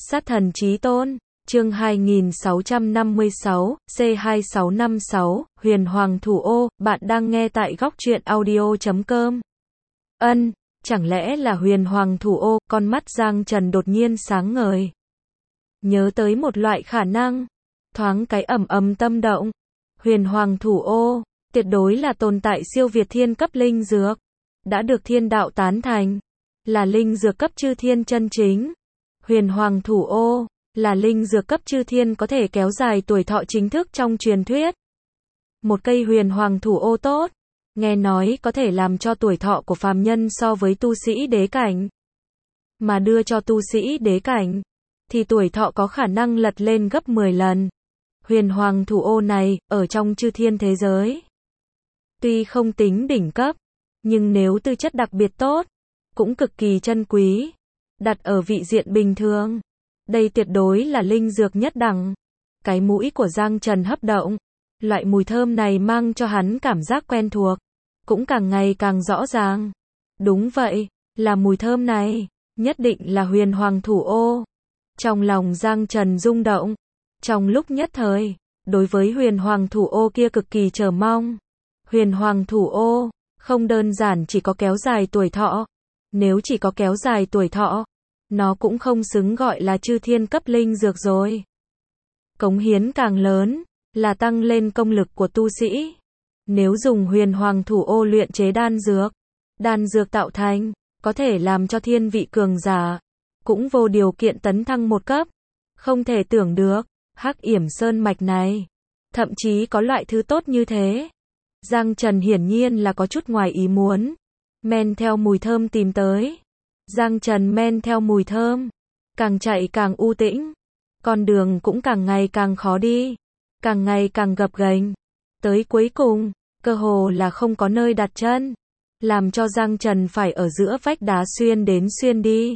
Sát thần chí tôn, chương 2656, C2656, Huyền Hoàng Thủ Ô, bạn đang nghe tại góc truyện audio.com. Chẳng lẽ là Huyền Hoàng Thủ Ô, con mắt Giang Trần đột nhiên sáng ngời. Nhớ tới một loại khả năng, thoáng cái ầm ầm tâm động. Huyền Hoàng Thủ Ô, tuyệt đối là tồn tại siêu việt thiên cấp linh dược, đã được thiên đạo tán thành, là linh dược cấp chư thiên chân chính. Huyền Hoàng Thủ Ô, là linh dược cấp chư thiên có thể kéo dài tuổi thọ chính thức trong truyền thuyết. Một cây Huyền Hoàng Thủ Ô tốt, nghe nói có thể làm cho tuổi thọ của phàm nhân so với tu sĩ đế cảnh. Mà đưa cho tu sĩ đế cảnh, thì tuổi thọ có khả năng lật lên gấp 10 lần. Huyền Hoàng Thủ Ô này, ở trong chư thiên thế giới, tuy không tính đỉnh cấp, nhưng nếu tư chất đặc biệt tốt, cũng cực kỳ chân quý. Đặt ở vị diện bình thường, đây tuyệt đối là linh dược nhất đẳng. Cái mũi của Giang Trần hấp động, loại mùi thơm này mang cho hắn cảm giác quen thuộc, cũng càng ngày càng rõ ràng. Đúng vậy, là mùi thơm này, nhất định là Huyền Hoàng Thủ Ô. Trong lòng Giang Trần rung động, trong lúc nhất thời, đối với Huyền Hoàng Thủ Ô kia cực kỳ chờ mong. Huyền Hoàng Thủ Ô, không đơn giản chỉ có kéo dài tuổi thọ, nếu chỉ có kéo dài tuổi thọ, nó cũng không xứng gọi là chư thiên cấp linh dược rồi. Cống hiến càng lớn, là tăng lên công lực của tu sĩ. Nếu dùng Huyền Hoàng Thủ Ô luyện chế đan dược tạo thành, có thể làm cho thiên vị cường giả, cũng vô điều kiện tấn thăng một cấp. Không thể tưởng được, Hắc Yểm Sơn mạch này, thậm chí có loại thứ tốt như thế. Giang Trần hiển nhiên là có chút ngoài ý muốn, men theo mùi thơm tìm tới. Giang Trần men theo mùi thơm, càng chạy càng u tĩnh, con đường cũng càng ngày càng khó đi, càng ngày càng gập ghềnh, tới cuối cùng, cơ hồ là không có nơi đặt chân, làm cho Giang Trần phải ở giữa vách đá xuyên đến xuyên đi.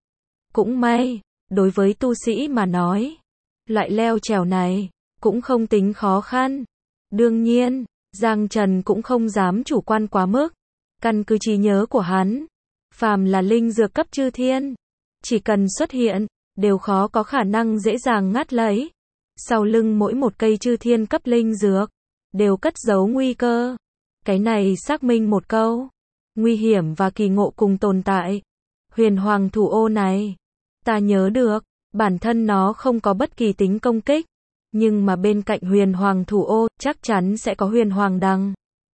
Cũng may, đối với tu sĩ mà nói, loại leo trèo này, cũng không tính khó khăn. Đương nhiên, Giang Trần cũng không dám chủ quan quá mức, căn cứ trí nhớ của hắn, phàm là linh dược cấp chư thiên, chỉ cần xuất hiện, đều khó có khả năng dễ dàng ngắt lấy. Sau lưng mỗi một cây chư thiên cấp linh dược, đều cất giấu nguy cơ. Cái này xác minh một câu, nguy hiểm và kỳ ngộ cùng tồn tại. Huyền Hoàng Thủ Ô này, ta nhớ được, bản thân nó không có bất kỳ tính công kích, nhưng mà bên cạnh Huyền Hoàng Thủ Ô, chắc chắn sẽ có Huyền Hoàng Đằng.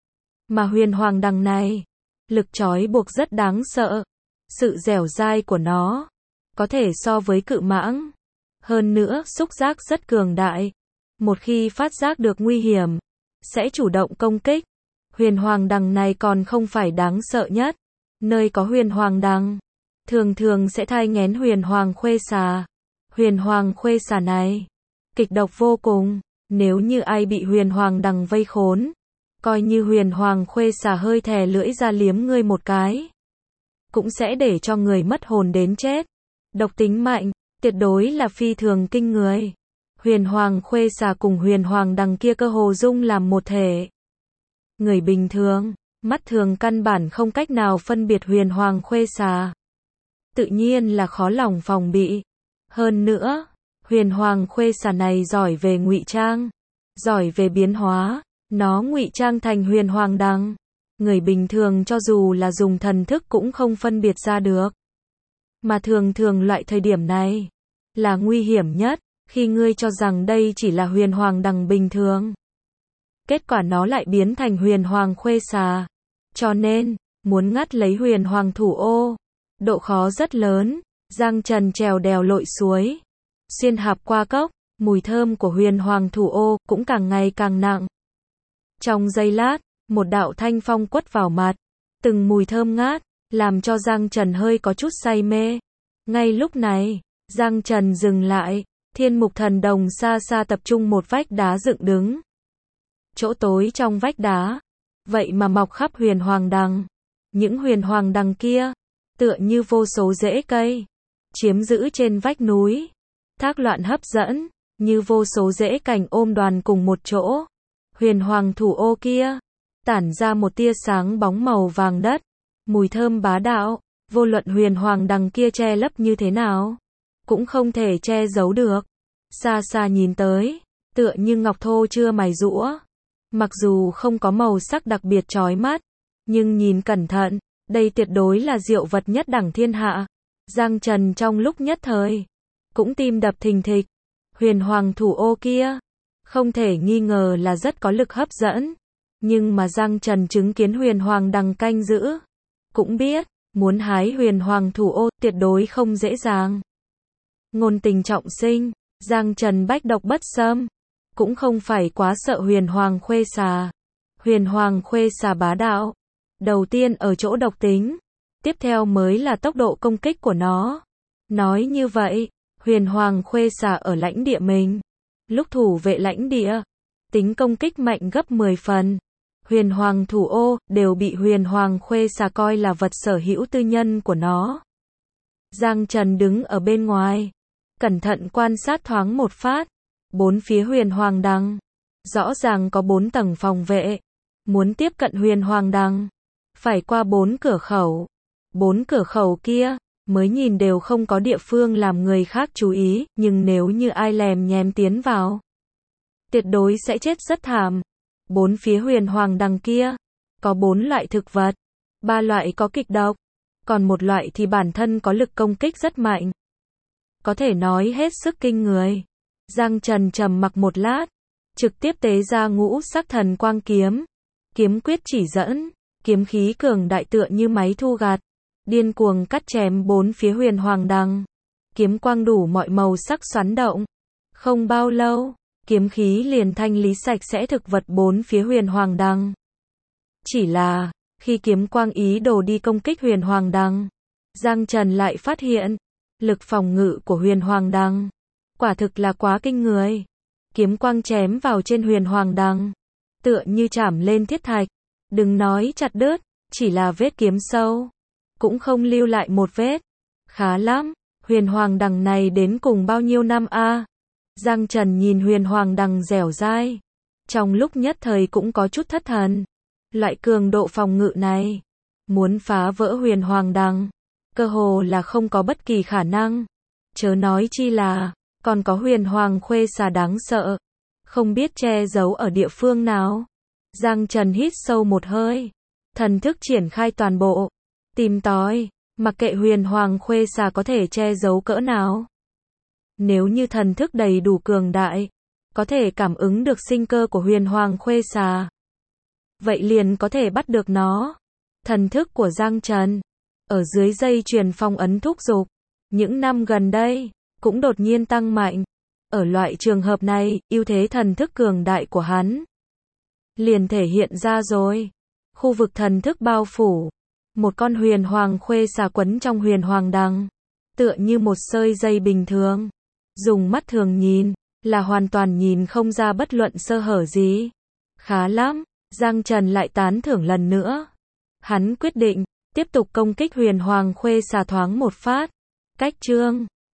Mà Huyền Hoàng Đằng này, lực trói buộc rất đáng sợ. Sự dẻo dai của nó, có thể so với cự mãng. Hơn nữa, xúc giác rất cường đại. Một khi phát giác được nguy hiểm, sẽ chủ động công kích. Huyền Hoàng Đằng này còn không phải đáng sợ nhất. Nơi có Huyền Hoàng Đằng, thường thường sẽ thai nghén Huyền Hoàng Khuê Xà. Huyền Hoàng Khuê Xà này, kịch độc vô cùng. Nếu như ai bị Huyền Hoàng Đằng vây khốn, coi như Huyền Hoàng Khuê Xà hơi thè lưỡi ra liếm ngươi một cái, cũng sẽ để cho người mất hồn đến chết. Độc tính mạnh, tuyệt đối là phi thường kinh người. Huyền Hoàng Khuê Xà cùng Huyền Hoàng Đằng kia cơ hồ dung làm một thể. Người bình thường, mắt thường căn bản không cách nào phân biệt Huyền Hoàng Khuê Xà, tự nhiên là khó lòng phòng bị. Hơn nữa, Huyền Hoàng Khuê Xà này giỏi về ngụy trang, giỏi về biến hóa. Nó ngụy trang thành Huyền Hoàng Đằng, người bình thường cho dù là dùng thần thức cũng không phân biệt ra được. Mà thường thường loại thời điểm này, là nguy hiểm nhất, khi ngươi cho rằng đây chỉ là Huyền Hoàng Đằng bình thường. Kết quả nó lại biến thành Huyền Hoàng Khuê Xà. Cho nên, muốn ngắt lấy Huyền Hoàng Thủ Ô, độ khó rất lớn. Giang Trần trèo đèo lội suối, xuyên hạp qua cốc, mùi thơm của Huyền Hoàng Thủ Ô cũng càng ngày càng nặng. Trong giây lát, một đạo thanh phong quất vào mặt, từng mùi thơm ngát, làm cho Giang Trần hơi có chút say mê. Ngay lúc này, Giang Trần dừng lại, Thiên Mục Thần Đồng xa xa tập trung một vách đá dựng đứng. Chỗ tối trong vách đá, vậy mà mọc khắp Huyền Hoàng Đằng. Những Huyền Hoàng Đằng kia, tựa như vô số rễ cây, chiếm giữ trên vách núi, thác loạn hấp dẫn, như vô số rễ cành ôm đoàn cùng một chỗ. Huyền Hoàng Thủ Ô kia, tản ra một tia sáng bóng màu vàng đất, mùi thơm bá đạo, vô luận Huyền Hoàng Đằng kia che lấp như thế nào, cũng không thể che giấu được. Xa xa nhìn tới, tựa như ngọc thô chưa mài rũa. Mặc dù không có màu sắc đặc biệt chói mắt, nhưng nhìn cẩn thận, đây tuyệt đối là diệu vật nhất đẳng thiên hạ. Giang Trần trong lúc nhất thời, cũng tim đập thình thịch. Huyền hoàng thủ ô kia, không thể nghi ngờ là rất có lực hấp dẫn. Nhưng mà Giang Trần chứng kiến huyền hoàng đằng canh giữ, cũng biết, muốn hái huyền hoàng thủ ô tuyệt đối không dễ dàng. Ngôn tình trọng sinh, Giang Trần bách độc bất xâm, cũng không phải quá sợ huyền hoàng khuê xà. Huyền hoàng khuê xà bá đạo, đầu tiên ở chỗ độc tính, tiếp theo mới là tốc độ công kích của nó. Nói như vậy, huyền hoàng khuê xà ở lãnh địa mình, lúc thủ vệ lãnh địa, tính công kích mạnh gấp 10 phần. Huyền hoàng thủ ô đều bị huyền hoàng khuê xà coi là vật sở hữu tư nhân của nó. Giang Trần đứng ở bên ngoài, cẩn thận quan sát thoáng một phát. Bốn phía huyền hoàng đằng, rõ ràng có 4 tầng phòng vệ. Muốn tiếp cận huyền hoàng đằng, phải qua 4 cửa khẩu. 4 cửa khẩu kia, mới nhìn đều không có địa phương làm người khác chú ý, nhưng nếu như ai lèm nhèm tiến vào, tuyệt đối sẽ chết rất thảm. 4 phía huyền hoàng đằng kia, có 4 loại thực vật, 3 loại có kịch độc, còn một loại thì bản thân có lực công kích rất mạnh. Có thể nói hết sức kinh người. Giang Trần trầm mặc một lát, trực tiếp tế ra ngũ sắc thần quang kiếm. Kiếm quyết chỉ dẫn, kiếm khí cường đại tựa như máy thu gặt, điên cuồng cắt chém 4 phía huyền hoàng đằng. Kiếm quang đủ mọi màu sắc xoắn động. Không bao lâu, kiếm khí liền thanh lý sạch sẽ thực vật 4 phía huyền hoàng đằng. Chỉ là, khi kiếm quang ý đồ đi công kích huyền hoàng đằng, Giang Trần lại phát hiện, lực phòng ngự của huyền hoàng đằng quả thực là quá kinh người. Kiếm quang chém vào trên huyền hoàng đằng, tựa như chảm lên thiết thạch. Đừng nói chặt đứt, chỉ là vết kiếm sâu, cũng không lưu lại một vết. Khá lắm, huyền hoàng đằng này đến cùng bao nhiêu năm a? Giang Trần nhìn huyền hoàng đằng dẻo dai, trong lúc nhất thời cũng có chút thất thần. Loại cường độ phòng ngự này, muốn phá vỡ huyền hoàng đằng, cơ hồ là không có bất kỳ khả năng. Chớ nói chi là, còn có huyền hoàng khuê xà đáng sợ, không biết che giấu ở địa phương nào. Giang Trần hít sâu một hơi, thần thức triển khai toàn bộ, tìm tòi, mặc kệ huyền hoàng khuê xà có thể che giấu cỡ nào. Nếu như thần thức đầy đủ cường đại, có thể cảm ứng được sinh cơ của huyền hoàng khuê xà, vậy liền có thể bắt được nó. Thần thức của Giang Trần, ở dưới dây chuyền phong ấn thúc giục, những năm gần đây, cũng đột nhiên tăng mạnh. Ở loại trường hợp này, ưu thế thần thức cường đại của hắn liền thể hiện ra rồi. Khu vực thần thức bao phủ, một con huyền hoàng khuê xà quấn trong huyền hoàng đằng, tựa như một sợi dây bình thường. Dùng mắt thường nhìn, là hoàn toàn nhìn không ra bất luận sơ hở gì. Khá lắm, Giang Trần lại tán thưởng lần nữa. Hắn quyết định, tiếp tục công kích huyền hoàng khuê xà thoáng một phát. Cách chương